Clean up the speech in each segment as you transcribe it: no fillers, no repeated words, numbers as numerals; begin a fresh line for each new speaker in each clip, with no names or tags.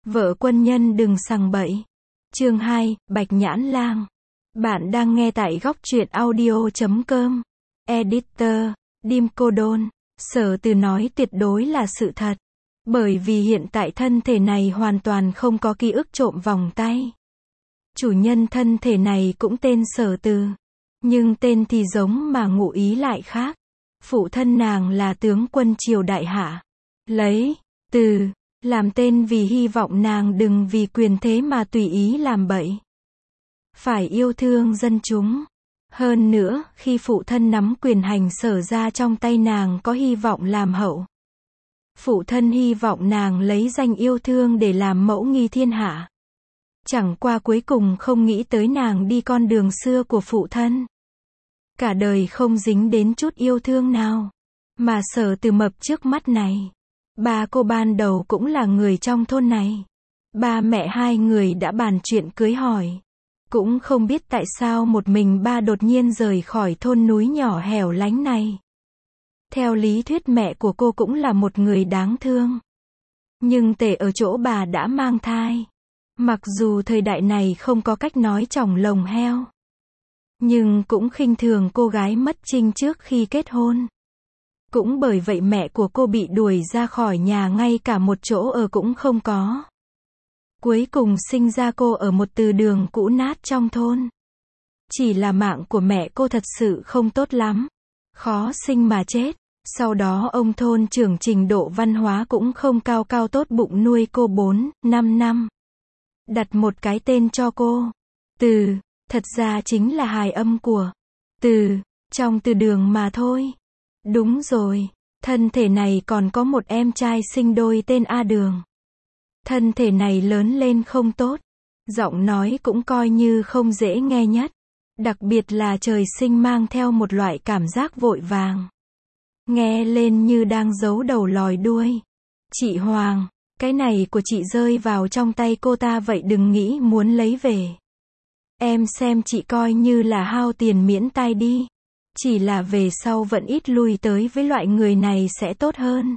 Vợ quân nhân đừng sằng bậy. Chương 2, Bạch Nhãn Lang. Bạn đang nghe tại góc truyện audio.com. Editor, Dim Cô Đôn. Sở Từ nói tuyệt đối là sự thật. Bởi vì hiện tại thân thể này hoàn toàn không có ký ức trộm vòng tay. Chủ nhân thân thể này cũng tên Sở Từ. Nhưng tên thì giống mà ngụ ý lại khác. Phụ thân nàng là tướng quân triều đại hạ. Lấy Từ làm tên vì hy vọng nàng đừng vì quyền thế mà tùy ý làm bậy. Phải yêu thương dân chúng. Hơn nữa, khi phụ thân nắm quyền hành Sở ra trong tay nàng có hy vọng làm hậu. Phụ thân hy vọng nàng lấy danh yêu thương để làm mẫu nghi thiên hạ. Chẳng qua cuối cùng không nghĩ tới nàng đi con đường xưa của phụ thân. Cả đời không dính đến chút yêu thương nào. Mà Sở Từ mập trước mắt này. Ba cô ban đầu cũng là người trong thôn này. Ba mẹ hai người đã bàn chuyện cưới hỏi. Cũng không biết tại sao một mình ba đột nhiên rời khỏi thôn núi nhỏ hẻo lánh này. Theo lý thuyết mẹ của cô cũng là một người đáng thương. Nhưng tệ ở chỗ bà đã mang thai. Mặc dù thời đại này không có cách nói chỏng lồng heo. Nhưng cũng khinh thường cô gái mất trinh trước khi kết hôn. Cũng bởi vậy mẹ của cô bị đuổi ra khỏi nhà, ngay cả một chỗ ở cũng không có. Cuối cùng sinh ra cô ở một từ đường cũ nát trong thôn. Chỉ là mạng của mẹ cô thật sự không tốt lắm. Khó sinh mà chết. Sau đó ông thôn trưởng trình độ văn hóa cũng không cao tốt bụng nuôi cô 4-5 năm. Đặt một cái tên cho cô. Từ. Thật ra chính là hài âm của Từ. Trong từ đường mà thôi. Đúng rồi. Thân thể này còn có một em trai sinh đôi tên A Đường. Thân thể này lớn lên không tốt. Giọng nói cũng coi như không dễ nghe nhất. Đặc biệt là trời sinh mang theo một loại cảm giác vội vàng. Nghe lên như đang giấu đầu lòi đuôi. Chị Hoàng, cái này của chị rơi vào trong tay cô ta vậy đừng nghĩ muốn lấy về. Em xem chị coi như là hao tiền miễn tai đi. Chỉ là về sau vẫn ít lui tới với loại người này sẽ tốt hơn.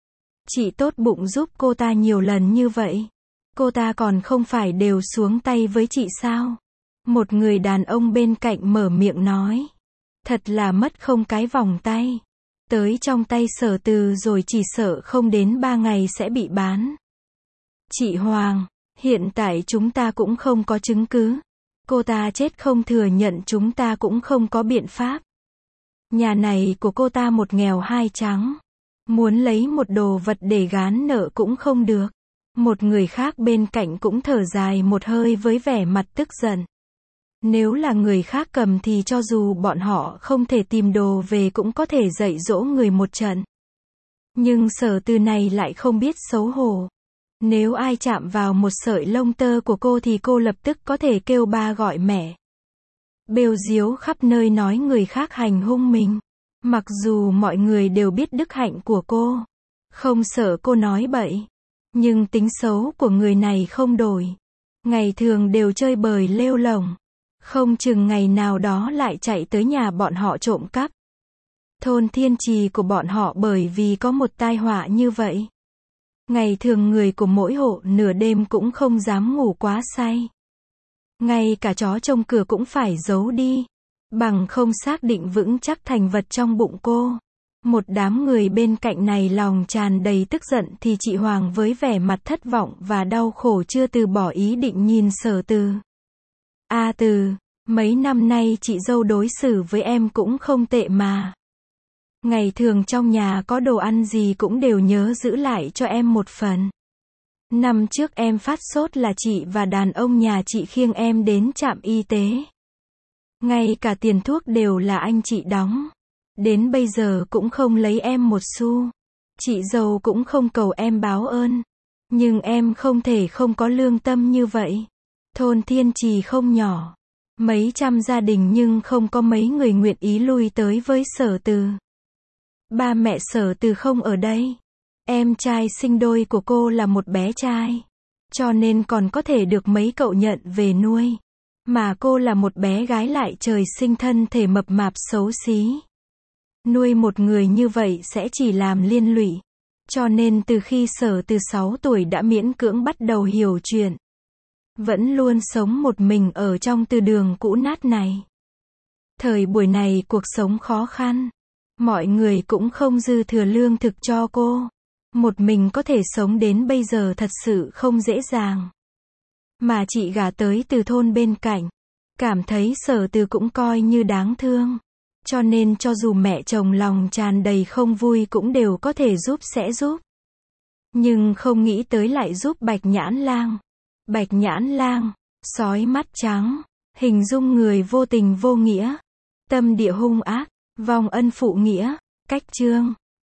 Chị tốt bụng giúp cô ta nhiều lần như vậy. Cô ta còn không phải đều xuống tay với chị sao? Một người đàn ông bên cạnh mở miệng nói. Thật là mất không cái vòng tay. Tới trong tay Sở Từ rồi chỉ sợ không đến 3 ngày sẽ bị bán. Chị Hoàng, hiện tại chúng ta cũng không có chứng cứ. Cô ta chết không thừa nhận chúng ta cũng không có biện pháp. Nhà này của cô ta một nghèo hai trắng. Muốn lấy một đồ vật để gán nợ cũng không được. Một người khác bên cạnh cũng thở dài một hơi với vẻ mặt tức giận. Nếu là người khác cầm thì cho dù bọn họ không thể tìm đồ về cũng có thể dạy dỗ người một trận. Nhưng Sở Từ này lại không biết xấu hổ. Nếu ai chạm vào một sợi lông tơ của cô thì cô lập tức có thể kêu ba gọi mẹ. Bêu diếu khắp nơi nói người khác hành hung mình. Mặc dù mọi người đều biết đức hạnh của cô. Không sợ cô nói bậy. Nhưng tính xấu của người này không đổi. Ngày thường đều chơi bời lêu lổng. Không chừng ngày nào đó lại chạy tới nhà bọn họ trộm cắp. Thôn Thiên Trì của bọn họ bởi vì có một tai họa như vậy. Ngày thường người của mỗi hộ nửa đêm cũng không dám ngủ quá say. Ngay cả chó trông cửa cũng phải giấu đi. Bằng không xác định vững chắc thành vật trong bụng cô. Một đám người bên cạnh này lòng tràn đầy tức giận thì chị Hoàng với vẻ mặt thất vọng và đau khổ chưa từ bỏ ý định nhìn Sở Từ. A Từ, mấy năm nay chị dâu đối xử với em cũng không tệ mà. Ngày thường trong nhà có đồ ăn gì cũng đều nhớ giữ lại cho em một phần. Năm trước em phát sốt là chị và đàn ông nhà chị khiêng em đến trạm y tế. Ngay cả tiền thuốc đều là anh chị đóng. Đến bây giờ cũng không lấy em một xu. Chị dâu cũng không cầu em báo ơn. Nhưng em không thể không có lương tâm như vậy. Thôn Thiên Trì không nhỏ. Mấy trăm gia đình nhưng không có mấy người nguyện ý lui tới với Sở Từ. Ba mẹ Sở Từ không ở đây. Em trai sinh đôi của cô là một bé trai. Cho nên còn có thể được mấy cậu nhận về nuôi. Mà cô là một bé gái lại trời sinh thân thể mập mạp xấu xí. Nuôi một người như vậy sẽ chỉ làm liên lụy. Cho nên từ khi Sở Từ 6 tuổi đã miễn cưỡng bắt đầu hiểu chuyện. Vẫn luôn sống một mình ở trong từ đường cũ nát này. Thời buổi này cuộc sống khó khăn. Mọi người cũng không dư thừa lương thực cho cô. Một mình có thể sống đến bây giờ thật sự không dễ dàng. Mà chị gả tới từ thôn bên cạnh. Cảm thấy Sở Từ cũng coi như đáng thương. Cho nên cho dù mẹ chồng lòng tràn đầy không vui cũng đều có thể giúp sẽ giúp. Nhưng không nghĩ tới lại giúp Bạch Nhãn Lang. Bạch Nhãn Lang, sói mắt trắng, hình dung người vô tình vô nghĩa, tâm địa hung ác, vong ân phụ nghĩa, cách chương.